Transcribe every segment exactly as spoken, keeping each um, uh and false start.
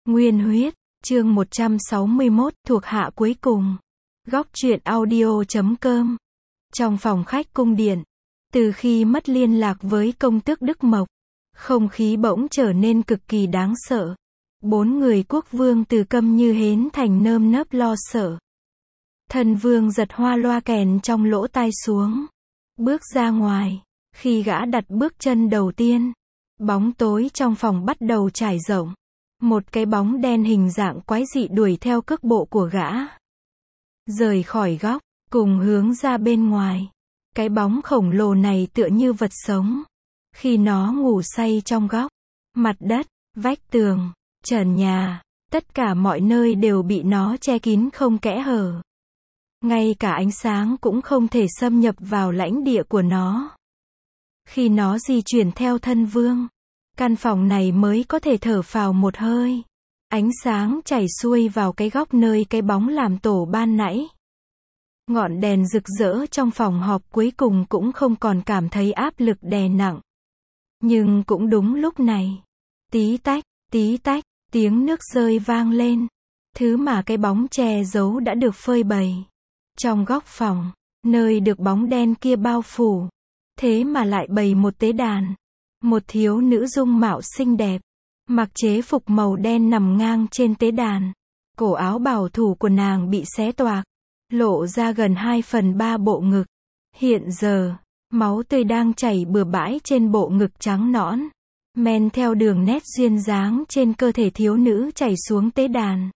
Nguyên huyết, chương một trăm sáu mươi mốt, thuộc hạ cuối cùng. Góc truyện audio chấm com. Trong phòng khách cung điện, từ khi mất liên lạc với công tước Đức Mộc, không khí bỗng trở nên cực kỳ đáng sợ. Bốn người quốc vương từ câm như hến thành nơm nớp lo sợ. Thần vương giật hoa loa kèn trong lỗ tai xuống, bước ra ngoài. Khi gã đặt bước chân đầu tiên, bóng tối trong phòng bắt đầu trải rộng. Một cái bóng đen hình dạng quái dị đuổi theo cước bộ của gã, rời khỏi góc, cùng hướng ra bên ngoài. Cái bóng khổng lồ này tựa như vật sống. Khi nó ngủ say trong góc, mặt đất, vách tường, trần nhà, tất cả mọi nơi đều bị nó che kín không kẽ hở. Ngay cả ánh sáng cũng không thể xâm nhập vào lãnh địa của nó. Khi nó di chuyển theo thân vương, căn phòng này mới có thể thở phào một hơi. Ánh sáng chảy xuôi vào cái góc nơi cái bóng làm tổ ban nãy. Ngọn đèn rực rỡ trong phòng họp cuối cùng cũng không còn cảm thấy áp lực đè nặng. Nhưng cũng đúng lúc này, tí tách, tí tách, tiếng nước rơi vang lên. Thứ mà cái bóng che giấu đã được phơi bày. Trong góc phòng, nơi được bóng đen kia bao phủ, thế mà lại bày một tế đàn. Một thiếu nữ dung mạo xinh đẹp, mặc chế phục màu đen nằm ngang trên tế đàn. Cổ áo bảo thủ của nàng bị xé toạc, lộ ra gần hai phần ba bộ ngực. Hiện giờ, máu tươi đang chảy bừa bãi trên bộ ngực trắng nõn, men theo đường nét duyên dáng trên cơ thể thiếu nữ chảy xuống tế đàn,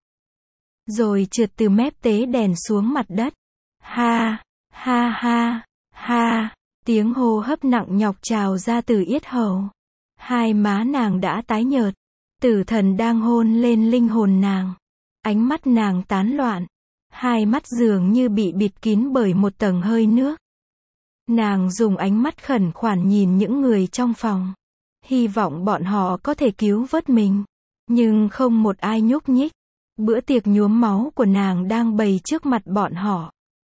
rồi trượt từ mép tế đèn xuống mặt đất. Ha, ha ha, ha. Tiếng hô hấp nặng nhọc trào ra từ yết hầu. Hai má nàng đã tái nhợt. Tử thần đang hôn lên linh hồn nàng. Ánh mắt nàng tán loạn. Hai mắt dường như bị bịt kín bởi một tầng hơi nước. Nàng dùng ánh mắt khẩn khoản nhìn những người trong phòng, hy vọng bọn họ có thể cứu vớt mình. Nhưng không một ai nhúc nhích. Bữa tiệc nhuốm máu của nàng đang bày trước mặt bọn họ.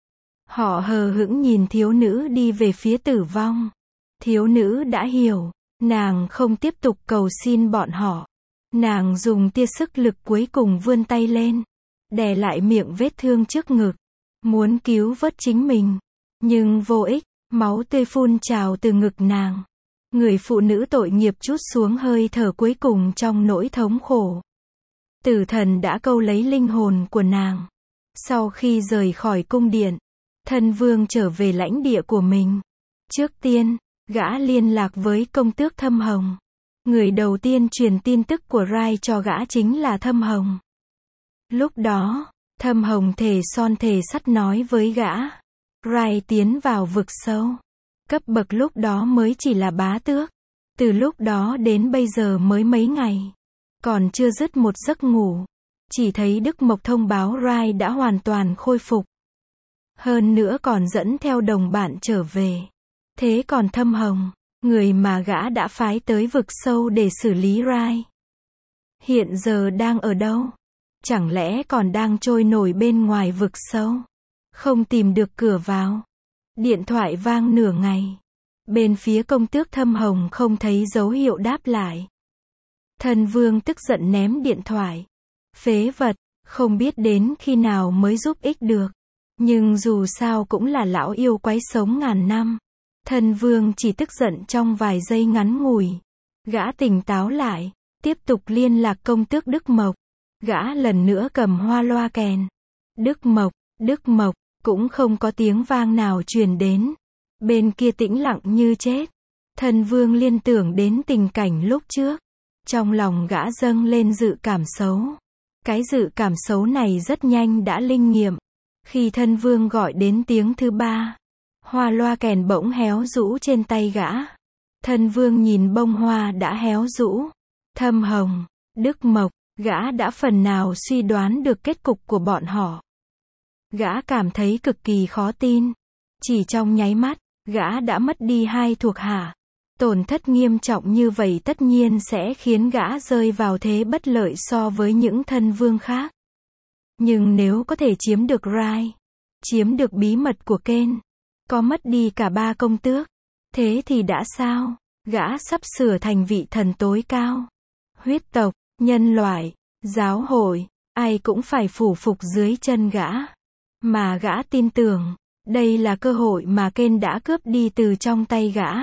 Họ hờ hững nhìn thiếu nữ đi về phía tử vong. Thiếu nữ đã hiểu, nàng không tiếp tục cầu xin bọn họ. Nàng dùng tia sức lực cuối cùng vươn tay lên, đè lại miệng vết thương trước ngực, muốn cứu vớt chính mình. Nhưng vô ích, máu tươi phun trào từ ngực nàng. Người phụ nữ tội nghiệp trút xuống hơi thở cuối cùng trong nỗi thống khổ. Tử thần đã câu lấy linh hồn của nàng. Sau khi rời khỏi cung điện, thân vương trở về lãnh địa của mình. Trước tiên, gã liên lạc với công tước Thâm Hồng. Người đầu tiên truyền tin tức của Rai cho gã chính là Thâm Hồng. Lúc đó, Thâm Hồng thề son thề sắt nói với gã, Rai tiến vào vực sâu. Cấp bậc lúc đó mới chỉ là bá tước. Từ lúc đó đến bây giờ mới mấy ngày, còn chưa dứt một giấc ngủ, chỉ thấy Đức Mộc thông báo Rai đã hoàn toàn khôi phục. Hơn nữa còn dẫn theo đồng bạn trở về. Thế còn Thâm Hồng, người mà gã đã phái tới vực sâu để xử lý Rai, hiện giờ đang ở đâu? Chẳng lẽ còn đang trôi nổi bên ngoài vực sâu, không tìm được cửa vào? Điện thoại vang nửa ngày. Bên phía công tước Thâm Hồng không thấy dấu hiệu đáp lại. Thần vương tức giận ném điện thoại. Phế vật, không biết đến khi nào mới giúp ích được. Nhưng dù sao cũng là lão yêu quái sống ngàn năm. Thần vương chỉ tức giận trong vài giây ngắn ngủi. Gã tỉnh táo lại, tiếp tục liên lạc công tước Đức Mộc. Gã lần nữa cầm hoa loa kèn. Đức Mộc, Đức Mộc, cũng không có tiếng vang nào truyền đến. Bên kia tĩnh lặng như chết. Thần vương liên tưởng đến tình cảnh lúc trước. Trong lòng gã dâng lên dự cảm xấu. Cái dự cảm xấu này rất nhanh đã linh nghiệm. Khi thân vương gọi đến tiếng thứ ba, hoa loa kèn bỗng héo rũ trên tay gã. Thân vương nhìn bông hoa đã héo rũ. Thâm Hồng, Đức Mộc, gã đã phần nào suy đoán được kết cục của bọn họ. Gã cảm thấy cực kỳ khó tin. Chỉ trong nháy mắt, gã đã mất đi hai thuộc hạ. Tổn thất nghiêm trọng như vậy tất nhiên sẽ khiến gã rơi vào thế bất lợi so với những thân vương khác. Nhưng nếu có thể chiếm được Rai, chiếm được bí mật của Ken, có mất đi cả ba công tước, thế thì đã sao? Gã sắp sửa thành vị thần tối cao. Huyết tộc, nhân loại, Giáo hội, ai cũng phải phủ phục dưới chân gã. Mà gã tin tưởng, đây là cơ hội mà Kên đã cướp đi từ trong tay gã.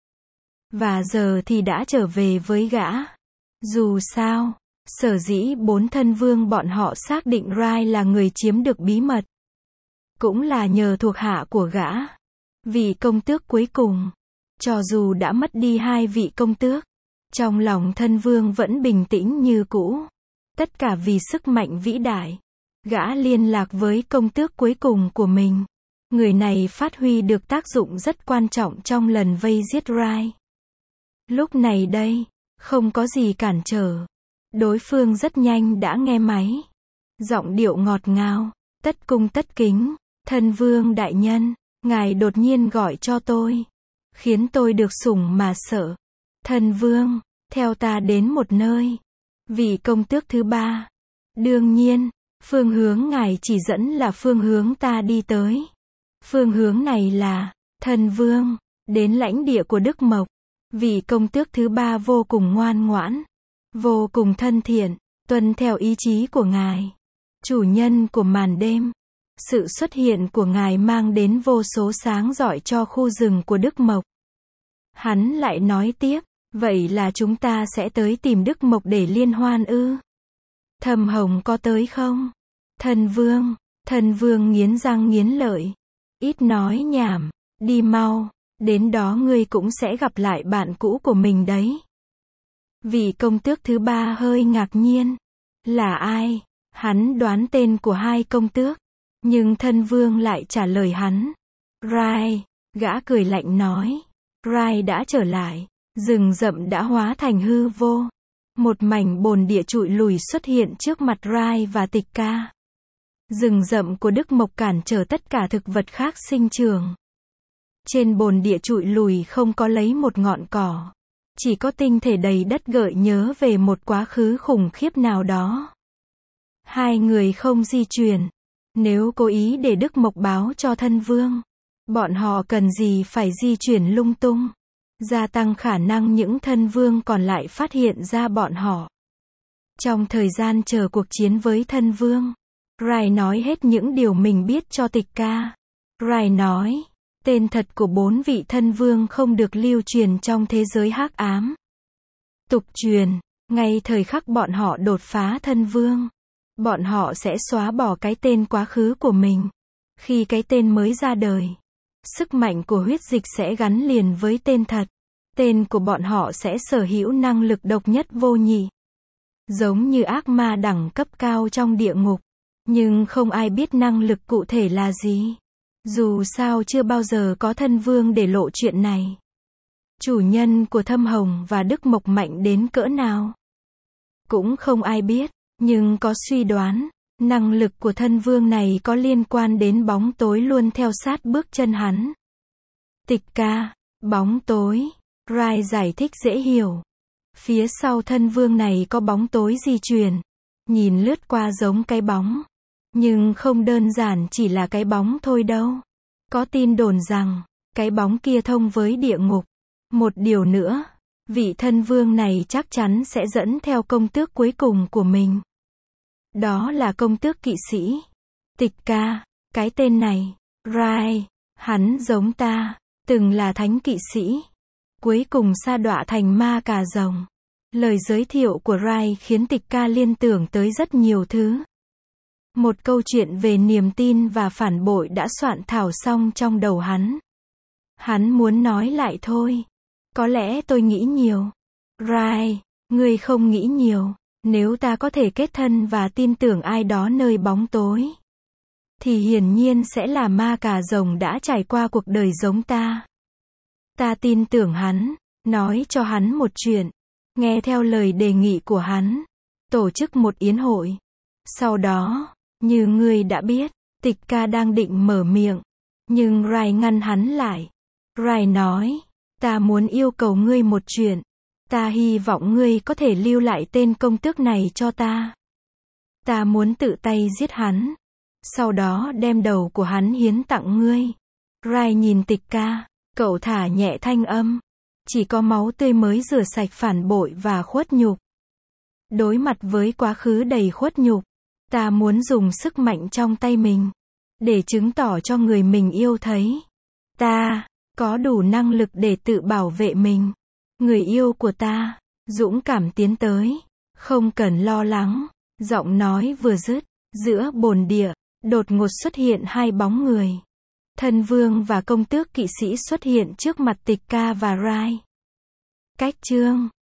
Và giờ thì đã trở về với gã. Dù sao, sở dĩ bốn thân vương bọn họ xác định Rai là người chiếm được bí mật, cũng là nhờ thuộc hạ của gã. Vị công tước cuối cùng, cho dù đã mất đi hai vị công tước, trong lòng thân vương vẫn bình tĩnh như cũ. Tất cả vì sức mạnh vĩ đại. Gã liên lạc với công tước cuối cùng của mình. Người này phát huy được tác dụng rất quan trọng trong lần vây giết Rai. Lúc này đây, không có gì cản trở. Đối phương rất nhanh đã nghe máy. Giọng điệu ngọt ngào, tất cung tất kính. Thân vương đại nhân, ngài đột nhiên gọi cho tôi, khiến tôi được sủng mà sợ. Thân vương, theo ta đến một nơi. Vị công tước thứ ba. Đương nhiên, phương hướng ngài chỉ dẫn là phương hướng ta đi tới. Phương hướng này là, thân vương, đến lãnh địa của Đức Mộc. Vị công tước thứ ba vô cùng ngoan ngoãn, vô cùng thân thiện, tuân theo ý chí của ngài. Chủ nhân của màn đêm. Sự xuất hiện của ngài mang đến vô số sáng rọi cho khu rừng của Đức Mộc. Hắn lại nói tiếp, vậy là chúng ta sẽ tới tìm Đức Mộc để liên hoan ư? Thầm Hồng có tới không? Thân vương, thân vương nghiến răng nghiến lợi. Ít nói nhảm, đi mau, đến đó ngươi cũng sẽ gặp lại bạn cũ của mình đấy. Vị công tước thứ ba hơi ngạc nhiên. Là ai? Hắn đoán tên của hai công tước. Nhưng thân vương lại trả lời hắn. Rai, gã cười lạnh nói. Rai đã trở lại. Rừng rậm đã hóa thành hư vô. Một mảnh bồn địa trụi lùi xuất hiện trước mặt Rai và Tịch Ca. Rừng rậm của Đức Mộc cản trở tất cả thực vật khác sinh trưởng. Trên bồn địa trụi lùi không có lấy một ngọn cỏ. Chỉ có tinh thể đầy đất gợi nhớ về một quá khứ khủng khiếp nào đó. Hai người không di chuyển. Nếu cố ý để Đức Mộc báo cho thân vương, bọn họ cần gì phải di chuyển lung tung. Gia tăng khả năng những thân vương còn lại phát hiện ra bọn họ. Trong thời gian chờ cuộc chiến với thân vương, Rai nói hết những điều mình biết cho Tịch Ca. Rai nói, tên thật của bốn vị thân vương không được lưu truyền trong thế giới hắc ám. Tục truyền, ngay thời khắc bọn họ đột phá thân vương, bọn họ sẽ xóa bỏ cái tên quá khứ của mình. Khi cái tên mới ra đời, sức mạnh của huyết dịch sẽ gắn liền với tên thật. Tên của bọn họ sẽ sở hữu năng lực độc nhất vô nhị. Giống như ác ma đẳng cấp cao trong địa ngục. Nhưng không ai biết năng lực cụ thể là gì. Dù sao chưa bao giờ có thân vương để lộ chuyện này. Chủ nhân của Thâm Hồng và Đức Mộc mạnh đến cỡ nào? Cũng không ai biết. Nhưng có suy đoán, năng lực của thân vương này có liên quan đến bóng tối luôn theo sát bước chân hắn. Tịch Ca, bóng tối. Rai giải thích dễ hiểu. Phía sau thân vương này có bóng tối di chuyển. Nhìn lướt qua giống cái bóng. Nhưng không đơn giản chỉ là cái bóng thôi đâu. Có tin đồn rằng, cái bóng kia thông với địa ngục. Một điều nữa, vị thân vương này chắc chắn sẽ dẫn theo công tước cuối cùng của mình. Đó là công tước kỵ sĩ. Tịch Ca, cái tên này. Rai, hắn giống ta, từng là thánh kỵ sĩ. Cuối cùng sa đọa thành ma cà rồng. Lời giới thiệu của Rai khiến Tịch Ca liên tưởng tới rất nhiều thứ. Một câu chuyện về niềm tin và phản bội đã soạn thảo xong trong đầu hắn. Hắn muốn nói lại thôi. Có lẽ tôi nghĩ nhiều. Rai, ngươi không nghĩ nhiều. Nếu ta có thể kết thân và tin tưởng ai đó nơi bóng tối, thì hiển nhiên sẽ là ma cà rồng đã trải qua cuộc đời giống ta. Ta tin tưởng hắn, nói cho hắn một chuyện, nghe theo lời đề nghị của hắn, tổ chức một yến hội. Sau đó, như ngươi đã biết, Tịch Ca đang định mở miệng, nhưng Rai ngăn hắn lại. Rai nói, ta muốn yêu cầu ngươi một chuyện. Ta hy vọng ngươi có thể lưu lại tên công tước này cho ta. Ta muốn tự tay giết hắn. Sau đó đem đầu của hắn hiến tặng ngươi. Rai nhìn Tịch Ca, cậu thả nhẹ thanh âm. Chỉ có máu tươi mới rửa sạch phản bội và khuất nhục. Đối mặt với quá khứ đầy khuất nhục, ta muốn dùng sức mạnh trong tay mình để chứng tỏ cho người mình yêu thấy ta có đủ năng lực để tự bảo vệ mình. Người yêu của ta dũng cảm tiến tới, không cần lo lắng. Giọng nói vừa dứt, giữa bồn địa đột ngột xuất hiện hai bóng người. Thân vương và công tước kỵ sĩ xuất hiện trước mặt Tịch Ca và Rai. Cách chương